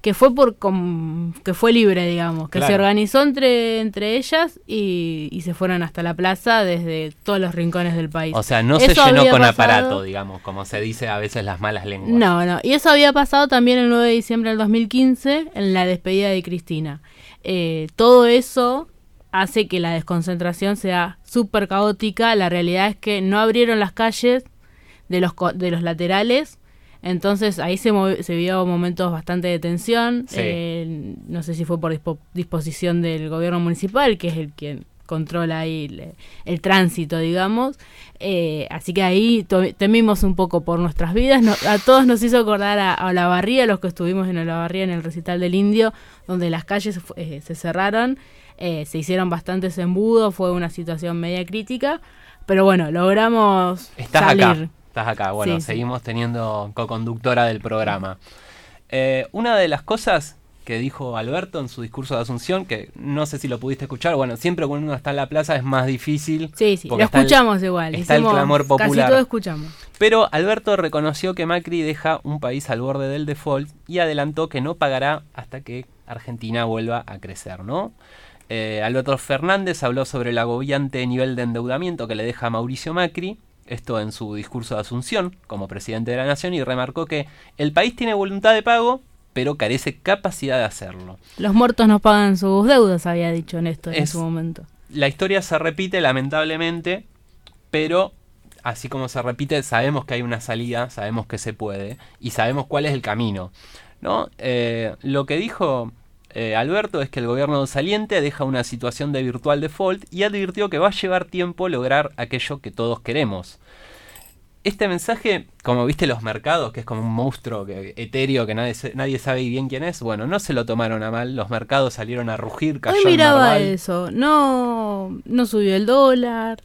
que fue por com, que fue libre, digamos, que Claro. se organizó entre, entre ellas y, y se fueron hasta la plaza desde todos los rincones del país. O sea, no Eso se llenó había con pasado- aparato, digamos, como se dice a veces las malas lenguas. No, no. Y eso había pasado también el nueve de diciembre del dos mil quince en la despedida de Cristina. Eh, todo eso hace que la desconcentración sea súper caótica. La realidad es que no abrieron las calles de los, co- de los laterales. Entonces ahí se, movi- se vio momentos bastante de tensión. Sí. Eh, no sé si fue por dispo- disposición del gobierno municipal, que es el quien controla ahí el, el tránsito, digamos. Eh, así que ahí to- temimos un poco por nuestras vidas. No- a todos nos hizo acordar a, a Olavarría, los que estuvimos en Olavarría en el recital del Indio, donde las calles fu- eh, se cerraron, eh, se hicieron bastantes embudos, fue una situación media crítica, pero bueno, logramos Estás salir. acá, estás acá. Bueno, Sí, sí. seguimos teniendo co-conductora del programa. Eh, una de las cosas que dijo Alberto en su discurso de Asunción, que no sé si lo pudiste escuchar, bueno, siempre cuando uno está en la plaza es más difícil. Sí, sí, porque lo está el- escuchamos igual. está el hicimos- clamor popular. Casi todo escuchamos. Pero Alberto reconoció que Macri deja un país al borde del default y adelantó que no pagará hasta que Argentina vuelva a crecer, ¿no? Eh, Alberto Fernández habló sobre el agobiante nivel de endeudamiento que le deja a Mauricio Macri, esto en su discurso de Asunción como presidente de la Nación, y remarcó que el país tiene voluntad de pago, pero carece capacidad de hacerlo. Los muertos no pagan sus deudas, había dicho Néstor en Es- su momento. La historia se repite lamentablemente, pero así como se repite, sabemos que hay una salida, sabemos que se puede y sabemos cuál es el camino, ¿no? Eh, lo que dijo eh, Alberto es que el gobierno saliente deja una situación de virtual default y advirtió que va a llevar tiempo lograr aquello que todos queremos. Este mensaje, como viste los mercados, que es como un monstruo que, etéreo que nadie, se- nadie sabe bien quién es, bueno, no se lo tomaron a mal, los mercados salieron a rugir, cayó Hoy el miraba Marval. eso, no, no subió el dólar.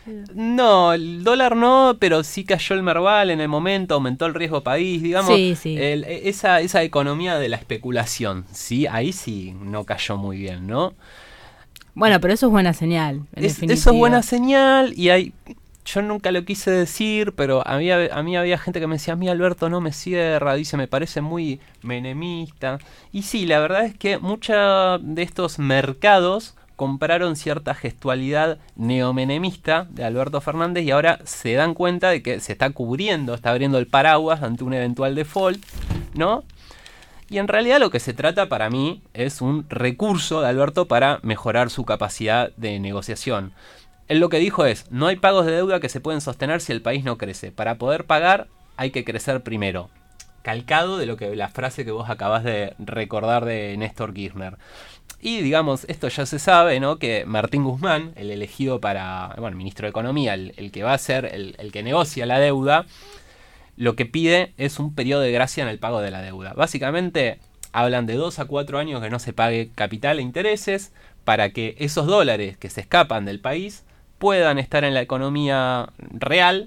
No, el dólar no, pero sí cayó el Merval en el momento, aumentó el riesgo país, digamos, Sí, sí. el- esa, esa economía de la especulación, sí, ahí sí no cayó muy bien, ¿no? Bueno, pero eso es buena señal. En Es- eso es definitiva. buena señal y hay, yo nunca lo quise decir, pero a mí, a mí había gente que me decía, a mí Alberto no me cierra, dice, me parece muy menemista, y sí, la verdad es que muchos de estos mercados compraron cierta gestualidad neomenemista de Alberto Fernández y ahora se dan cuenta de que se está cubriendo, está abriendo el paraguas ante un eventual default, ¿no? Y en realidad lo que se trata para mí es un recurso de Alberto para mejorar su capacidad de negociación. Él lo que dijo es, no hay pagos de deuda que se pueden sostener si el país no crece. Para poder pagar hay que crecer primero. Calcado de lo que la frase que vos acabás de recordar de Néstor Kirchner. Y digamos, esto ya se sabe, ¿no? Que Martín Guzmán, el elegido para, bueno, ministro de Economía, el, el que va a ser, el, el que negocia la deuda, lo que pide es un periodo de gracia en el pago de la deuda. Básicamente hablan de dos a cuatro años que no se pague capital e intereses para que esos dólares que se escapan del país puedan estar en la economía real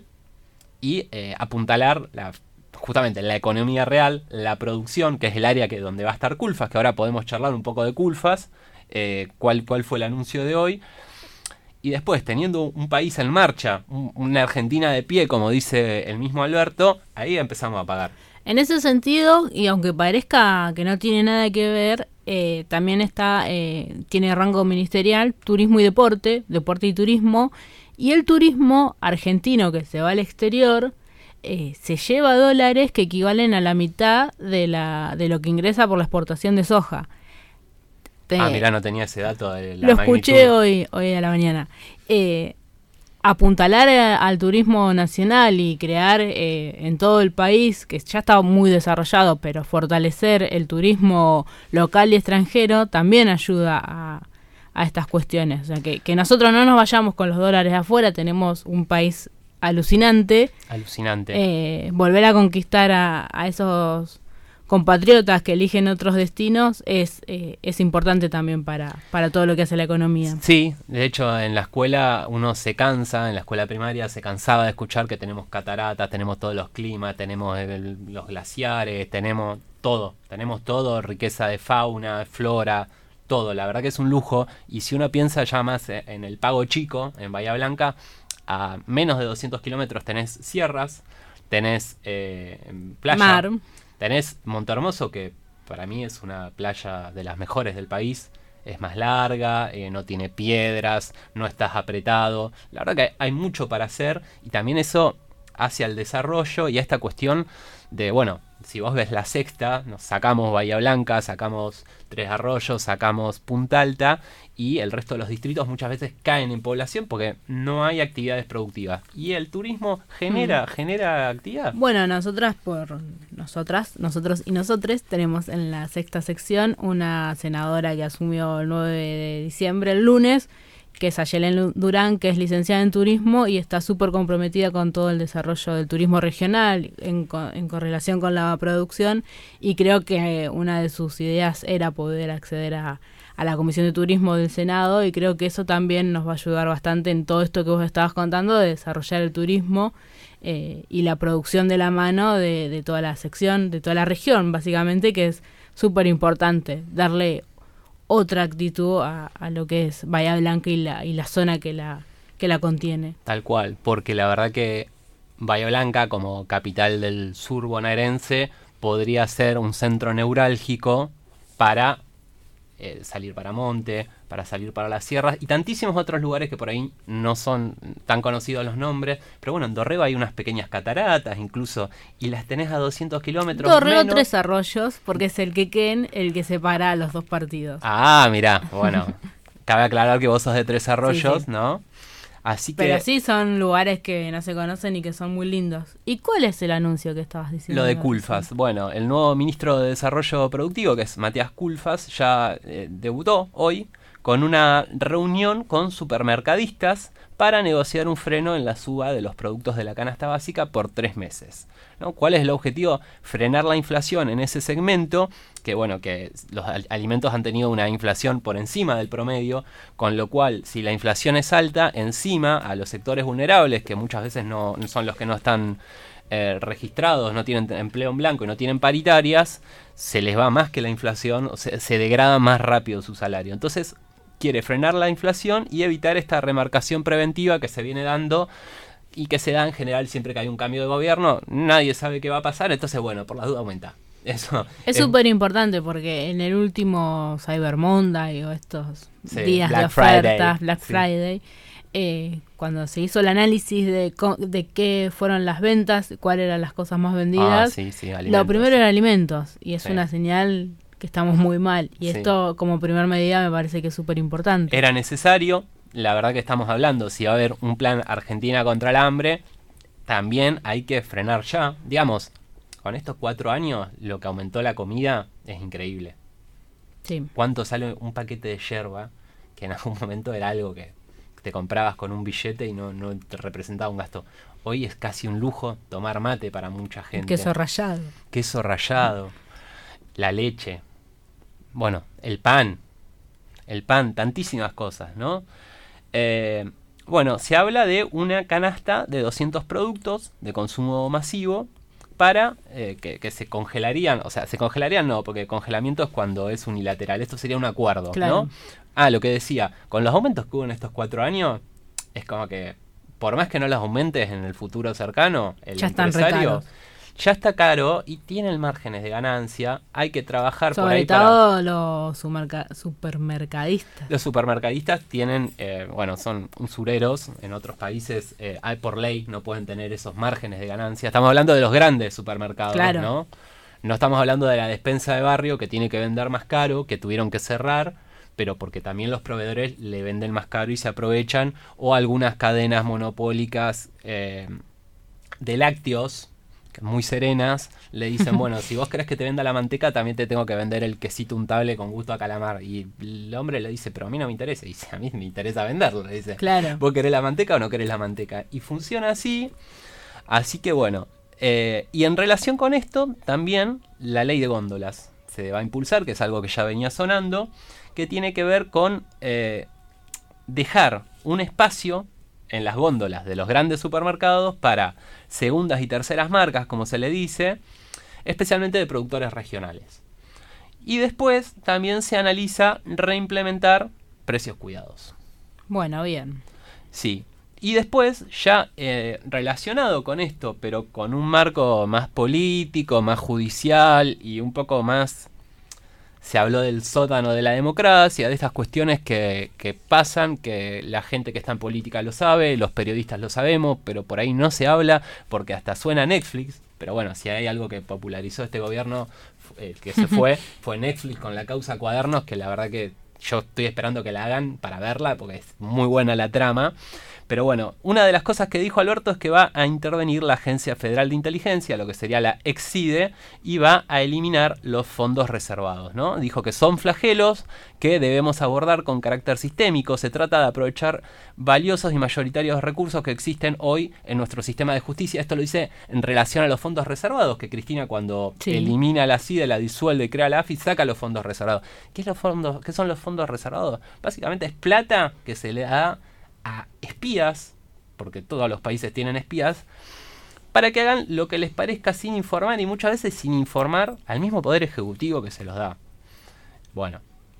y eh, apuntalar la, justamente en la economía real, la producción, que es el área que donde va a estar Culfas, que ahora podemos charlar un poco de Culfas, eh, cuál, cuál fue el anuncio de hoy. Y después, teniendo un país en marcha, un, una Argentina de pie, como dice el mismo Alberto, ahí empezamos a pagar. En ese sentido, y aunque parezca que no tiene nada que ver, eh, también está eh, tiene rango ministerial turismo y deporte, deporte y turismo, y el turismo argentino que se va al exterior eh, se lleva dólares que equivalen a la mitad de la de lo que ingresa por la exportación de soja. Te- Ah, mirá, no tenía ese dato de la lo magnitud. escuché hoy, hoy a la mañana. Eh, apuntalar a- al turismo nacional y crear eh, en todo el país, que ya está muy desarrollado, pero fortalecer el turismo local y extranjero también ayuda a, a estas cuestiones. O sea, que, que nosotros no nos vayamos con los dólares afuera, tenemos un país alucinante. Alucinante. Eh, volver a conquistar a, a esos compatriotas que eligen otros destinos es eh, es importante también para, para todo lo que hace la economía. Sí, de hecho en la escuela uno se cansa, en la escuela primaria se cansaba de escuchar que tenemos cataratas, tenemos todos los climas, tenemos el- los glaciares, tenemos todo, tenemos todo, riqueza de fauna, flora, todo, la verdad que es un lujo. Y si uno piensa ya más en el Pago Chico, en Bahía Blanca, a menos de doscientos kilómetros tenés sierras, tenés eh, playa, Mar. tenés Montehermoso, que para mí es una playa de las mejores del país. Es más larga, eh, no tiene piedras, no estás apretado. La verdad que hay mucho para hacer y también eso hace al desarrollo y a esta cuestión de, bueno, si vos ves la sexta, nos sacamos Bahía Blanca, sacamos Tres Arroyos, sacamos Punta Alta y el resto de los distritos muchas veces caen en población porque no hay actividades productivas. ¿Y el turismo genera, mm. genera actividad? Bueno, nosotras por nosotras, nosotros y nosotres tenemos en la sexta sección una senadora que asumió el nueve de diciembre, el lunes, que es Ayelen Durán, que es licenciada en turismo y está súper comprometida con todo el desarrollo del turismo regional en, co- en correlación con la producción, y creo que una de sus ideas era poder acceder a, a la Comisión de Turismo del Senado, y creo que eso también nos va a ayudar bastante en todo esto que vos estabas contando de desarrollar el turismo eh, y la producción de la mano de, de toda la sección, de toda la región, básicamente, que es súper importante darle otra actitud a, a lo que es Bahía Blanca y la, y la zona que la, que la contiene. Tal cual, porque la verdad que Bahía Blanca, como capital del sur bonaerense, podría ser un centro neurálgico para eh, salir para Monte, para salir para las sierras y tantísimos otros lugares que por ahí no son tan conocidos los nombres, pero bueno, en Dorrego hay unas pequeñas cataratas incluso, y las tenés a doscientos kilómetros Dorrego menos. Tres Arroyos, porque es el Quequén el que separa a los dos partidos. Ah, mirá, bueno, cabe aclarar que vos sos de Tres Arroyos, sí, sí. ¿no? Así que... Pero sí son lugares que no se conocen y que son muy lindos. ¿Y cuál es el anuncio que estabas diciendo? Lo de Culfas. Bueno, el nuevo ministro de Desarrollo Productivo, que es Matías Culfas, ya eh, debutó hoy con una reunión con supermercadistas para negociar un freno en la suba de los productos de la canasta básica por tres meses. ¿No? ¿Cuál es el objetivo? Frenar la inflación en ese segmento, que bueno, que los alimentos han tenido una inflación por encima del promedio, con lo cual, si la inflación es alta, encima a los sectores vulnerables, que muchas veces no son los que no están eh, registrados, no tienen empleo en blanco y no tienen paritarias, se les va más que la inflación, o se, se degrada más rápido su salario. Entonces, quiere frenar la inflación y evitar esta remarcación preventiva que se viene dando y que se da en general siempre que hay un cambio de gobierno. Nadie sabe qué va a pasar, entonces bueno, por la duda aumenta. Eso es súper importante porque en el último Cyber Monday o estos sí, días Black de ofertas, Friday, Black sí. Friday, eh, cuando se hizo el análisis de, co- de qué fueron las ventas, cuáles eran las cosas más vendidas, ah, sí, sí, lo primero era alimentos, y es sí. una señal que estamos muy mal, y sí. esto como primer medida me parece que es súper importante. Era necesario, la verdad que estamos hablando, si va a haber un plan Argentina contra el hambre, también hay que frenar ya, digamos, con estos cuatro años lo que aumentó la comida es increíble. Sí. ¿Cuánto sale un paquete de yerba? Que en algún momento era algo que te comprabas con un billete y no, no te representaba un gasto. Hoy es casi un lujo tomar mate para mucha gente. Queso rallado. Queso rallado. La leche. Bueno, el pan. El pan, tantísimas cosas, ¿no? Eh, bueno, se habla de una canasta de doscientos productos de consumo masivo para eh, que, que se congelarían, o sea, se congelarían no, porque congelamiento es cuando es unilateral, esto sería un acuerdo, claro. ¿no? Ah, lo que decía, con los aumentos que hubo en estos cuatro años, es como que, por más que no los aumentes en el futuro cercano, el ya están empresario recaros. Ya está caro y tienen márgenes de ganancia, hay que trabajar sobre por ahí todo para... los supermerca- supermercadistas. Los supermercadistas tienen, eh, bueno, son usureros, en otros países eh, hay por ley, no pueden tener esos márgenes de ganancia. Estamos hablando de los grandes supermercados, claro. ¿no? No estamos hablando de la despensa de barrio que tiene que vender más caro, que tuvieron que cerrar, pero porque también los proveedores le venden más caro y se aprovechan, o algunas cadenas monopólicas eh, de lácteos, muy serenas, le dicen, bueno, si vos querés que te venda la manteca, también te tengo que vender el quesito untable con gusto a calamar. Y el hombre le dice, pero a mí no me interesa. Y dice, a mí me interesa venderlo. Le dice, claro. ¿vos querés la manteca o no querés la manteca? Y funciona así. Así que bueno, eh, y en relación con esto, también la ley de góndolas se va a impulsar, que es algo que ya venía sonando, que tiene que ver con eh, dejar un espacio en las góndolas de los grandes supermercados para segundas y terceras marcas, como se le dice, especialmente de productores regionales. Y después también se analiza reimplementar precios cuidados. Bueno, bien. Sí. Y después, ya eh, relacionado con esto, pero con un marco más político, más judicial y un poco más se habló del sótano de la democracia, de estas cuestiones que, que pasan, que la gente que está en política lo sabe, los periodistas lo sabemos, pero por ahí no se habla porque hasta suena Netflix. Pero bueno, si hay algo que popularizó este gobierno, eh, que se fue, fue Netflix con la causa Cuadernos, que la verdad que yo estoy esperando que la hagan para verla, porque es muy buena la trama. Pero bueno, una de las cosas que dijo Alberto es que va a intervenir la Agencia Federal de Inteligencia, lo que sería la Exide, y va a eliminar los fondos reservados, ¿no? Dijo que son flagelos que debemos abordar con carácter sistémico. Se trata de aprovechar valiosos y mayoritarios recursos que existen hoy en nuestro sistema de justicia. Esto lo dice en relación a los fondos reservados, que Cristina cuando Sí. elimina la CIDE, la disuelve y crea la AFI, saca los fondos reservados. ¿Qué, es los fondos, ¿Qué son los fondos reservados? Básicamente es plata que se le da a espías, porque todos los países tienen espías, para que hagan lo que les parezca sin informar, y muchas veces sin informar al mismo poder ejecutivo que se los da. Bueno,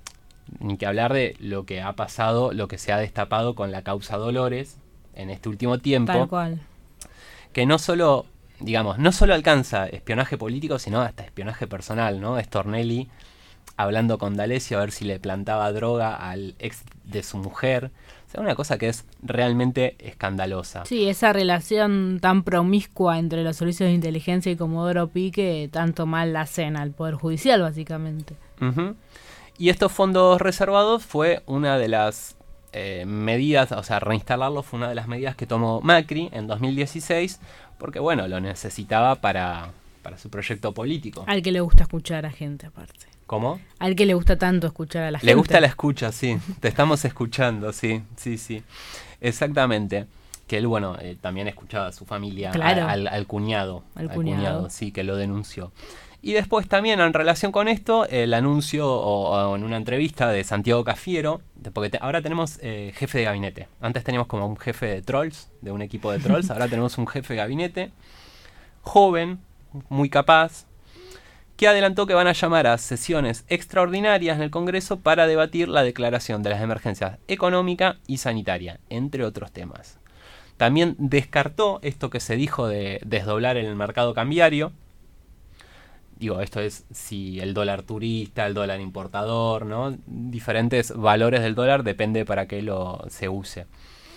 ni que hablar de lo que ha pasado, lo que se ha destapado con la causa Dolores en este último tiempo, Tal cual. que no solo, digamos, no solo alcanza espionaje político, sino hasta espionaje personal, ¿no? Stornelli hablando con D'Alessio a ver si le plantaba droga al ex de su mujer. O sea, una cosa que es realmente escandalosa. Sí, esa relación tan promiscua entre los servicios de inteligencia y Comodoro Pi que tanto mal la hacen al Poder Judicial, básicamente. Uh-huh. Y estos fondos reservados fue una de las eh, medidas, o sea, reinstalarlos fue una de las medidas que tomó Macri en dos mil dieciséis, porque bueno, lo necesitaba para, para su proyecto político. Al que le gusta escuchar a gente, aparte. ¿Cómo? Al que le gusta tanto escuchar a la gente. Le gusta la escucha, sí. Te estamos escuchando, sí, sí, sí. Exactamente. Que él, bueno, eh, también escuchaba a su familia, Claro. a- al, al cuñado. Al cuñado. Sí, que lo denunció. Y después también en relación con esto, el anuncio o, o en una entrevista de Santiago Cafiero, de- porque te- ahora tenemos eh, jefe de gabinete. Antes teníamos como un jefe de trolls, de un equipo de trolls, ahora tenemos un jefe de gabinete, joven, muy capaz, que adelantó que van a llamar a sesiones extraordinarias en el Congreso para debatir la declaración de las emergencias económica y sanitaria, entre otros temas. También descartó esto que se dijo de desdoblar el mercado cambiario. Digo, esto es si el dólar turista, el dólar importador, ¿no? Diferentes valores del dólar, depende para qué lo se use.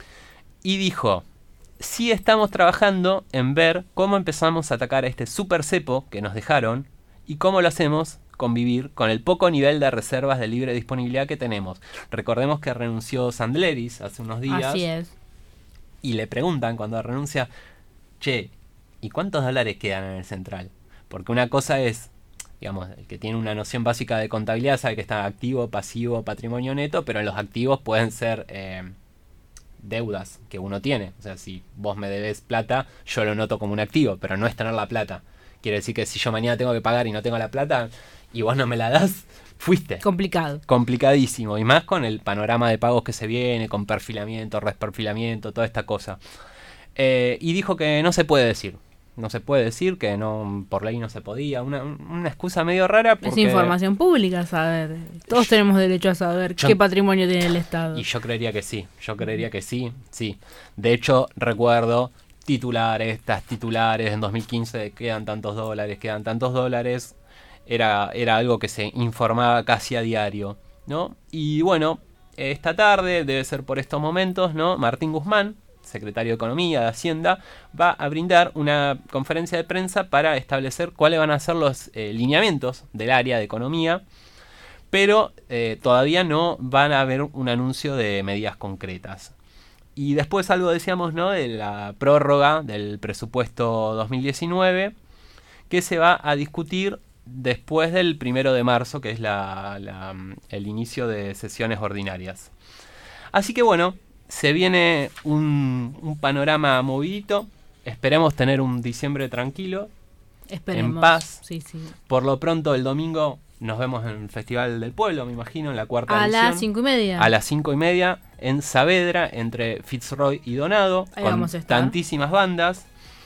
Y dijo, sí estamos trabajando en ver cómo empezamos a atacar a este super cepo que nos dejaron y cómo lo hacemos convivir con el poco nivel de reservas de libre disponibilidad que tenemos. Recordemos que renunció Sandleris hace unos días. Así es. Y le preguntan cuando renuncia, che, ¿y cuántos dólares quedan en el central? Porque una cosa es, digamos, el que tiene una noción básica de contabilidad sabe que está activo, pasivo, patrimonio neto, pero los activos pueden ser eh, deudas que uno tiene. O sea, si vos me debes plata, yo lo noto como un activo, pero no es tener la plata. Quiere decir que si yo mañana tengo que pagar y no tengo la plata y vos no me la das, fuiste. Complicado. Complicadísimo. Y más con el panorama de pagos que se viene, con perfilamiento, resperfilamiento, toda esta cosa. Eh, y dijo que no se puede decir. No se puede decir, que no por ley no se podía. Una, una excusa medio rara porque... Es información pública saber. Todos tenemos derecho a saber Yo- qué patrimonio tiene el Estado. Y yo creería que sí, yo creería que sí, sí. De hecho, recuerdo titulares, estas titulares en dos mil quince de quedan tantos dólares, quedan tantos dólares. Era, era algo que se informaba casi a diario, ¿no? Y bueno, esta tarde, debe ser por estos momentos, ¿no? Martín Guzmán, secretario de Economía, de Hacienda, va a brindar una conferencia de prensa para establecer cuáles van a ser los eh, lineamientos del área de economía, pero eh, todavía no van a haber un anuncio de medidas concretas. Y después algo decíamos, ¿no?, de la prórroga del presupuesto dos mil diecinueve, que se va a discutir después del primero de marzo, que es la, la, el inicio de sesiones ordinarias. Así que bueno, se viene un, un panorama movidito. Esperemos tener un diciembre tranquilo. Esperemos. en paz. Sí, sí. Por lo pronto, el domingo nos vemos en el Festival del Pueblo, me imagino, en la cuarta A edición. las cinco y media. A las cinco y media en Saavedra, entre Fitzroy y Donado, Ahí con vamos a estar. tantísimas bandas.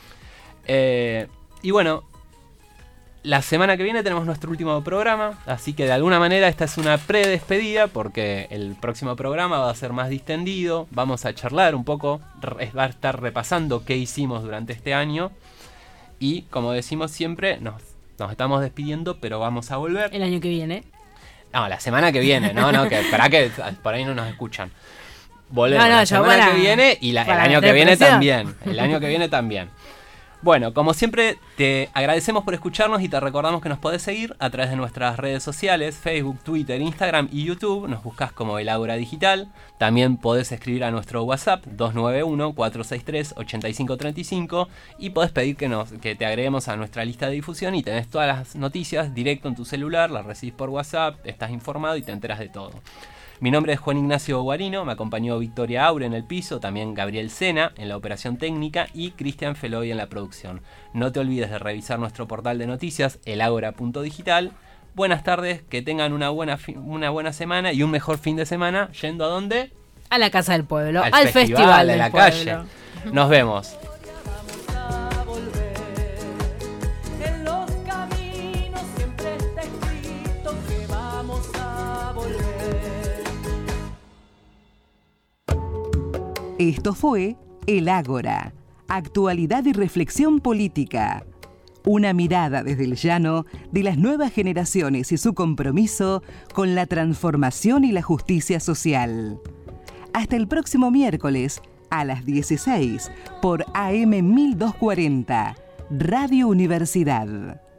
Eh, y bueno, la semana que viene tenemos nuestro último programa, así que de alguna manera esta es una predespedida, porque el próximo programa va a ser más distendido, vamos a charlar un poco, re- va a estar repasando qué hicimos durante este año, y como decimos siempre, nos, nos estamos despidiendo, pero vamos a volver. El año que viene. No, la semana que viene, no, no, que esperá que por ahí no nos escuchan. Volvemos No, no, la yo semana para- que viene y la- el para año que meter viene presión. también. El año que viene también. Bueno, como siempre, te agradecemos por escucharnos y te recordamos que nos podés seguir a través de nuestras redes sociales, Facebook, Twitter, Instagram y YouTube. Nos buscás como El Ágora Digital. También podés escribir a nuestro WhatsApp dos nueve uno, cuatro seis tres, ocho cinco tres cinco y podés pedir que, nos, que te agreguemos a nuestra lista de difusión y tenés todas las noticias directo en tu celular, las recibís por WhatsApp, estás informado y te enteras de todo. Mi nombre es Juan Ignacio Guarino, me acompañó Victoria Aure en el piso, también Gabriel Sena en la operación técnica y Cristian Feloy en la producción. No te olvides de revisar nuestro portal de noticias, elagora punto digital. Buenas tardes, que tengan una buena, fi- una buena semana y un mejor fin de semana. ¿Yendo a dónde? A la Casa del Pueblo, Al al, festival Festival, de del la Pueblo. calle. Nos vemos. a volver. En los caminos siempre está escrito que vamos a volver. Esto fue El Ágora, actualidad y reflexión política. Una mirada desde el llano de las nuevas generaciones y su compromiso con la transformación y la justicia social. Hasta el próximo miércoles a las dieciséis por A M mil doscientos cuarenta, Radio Universidad.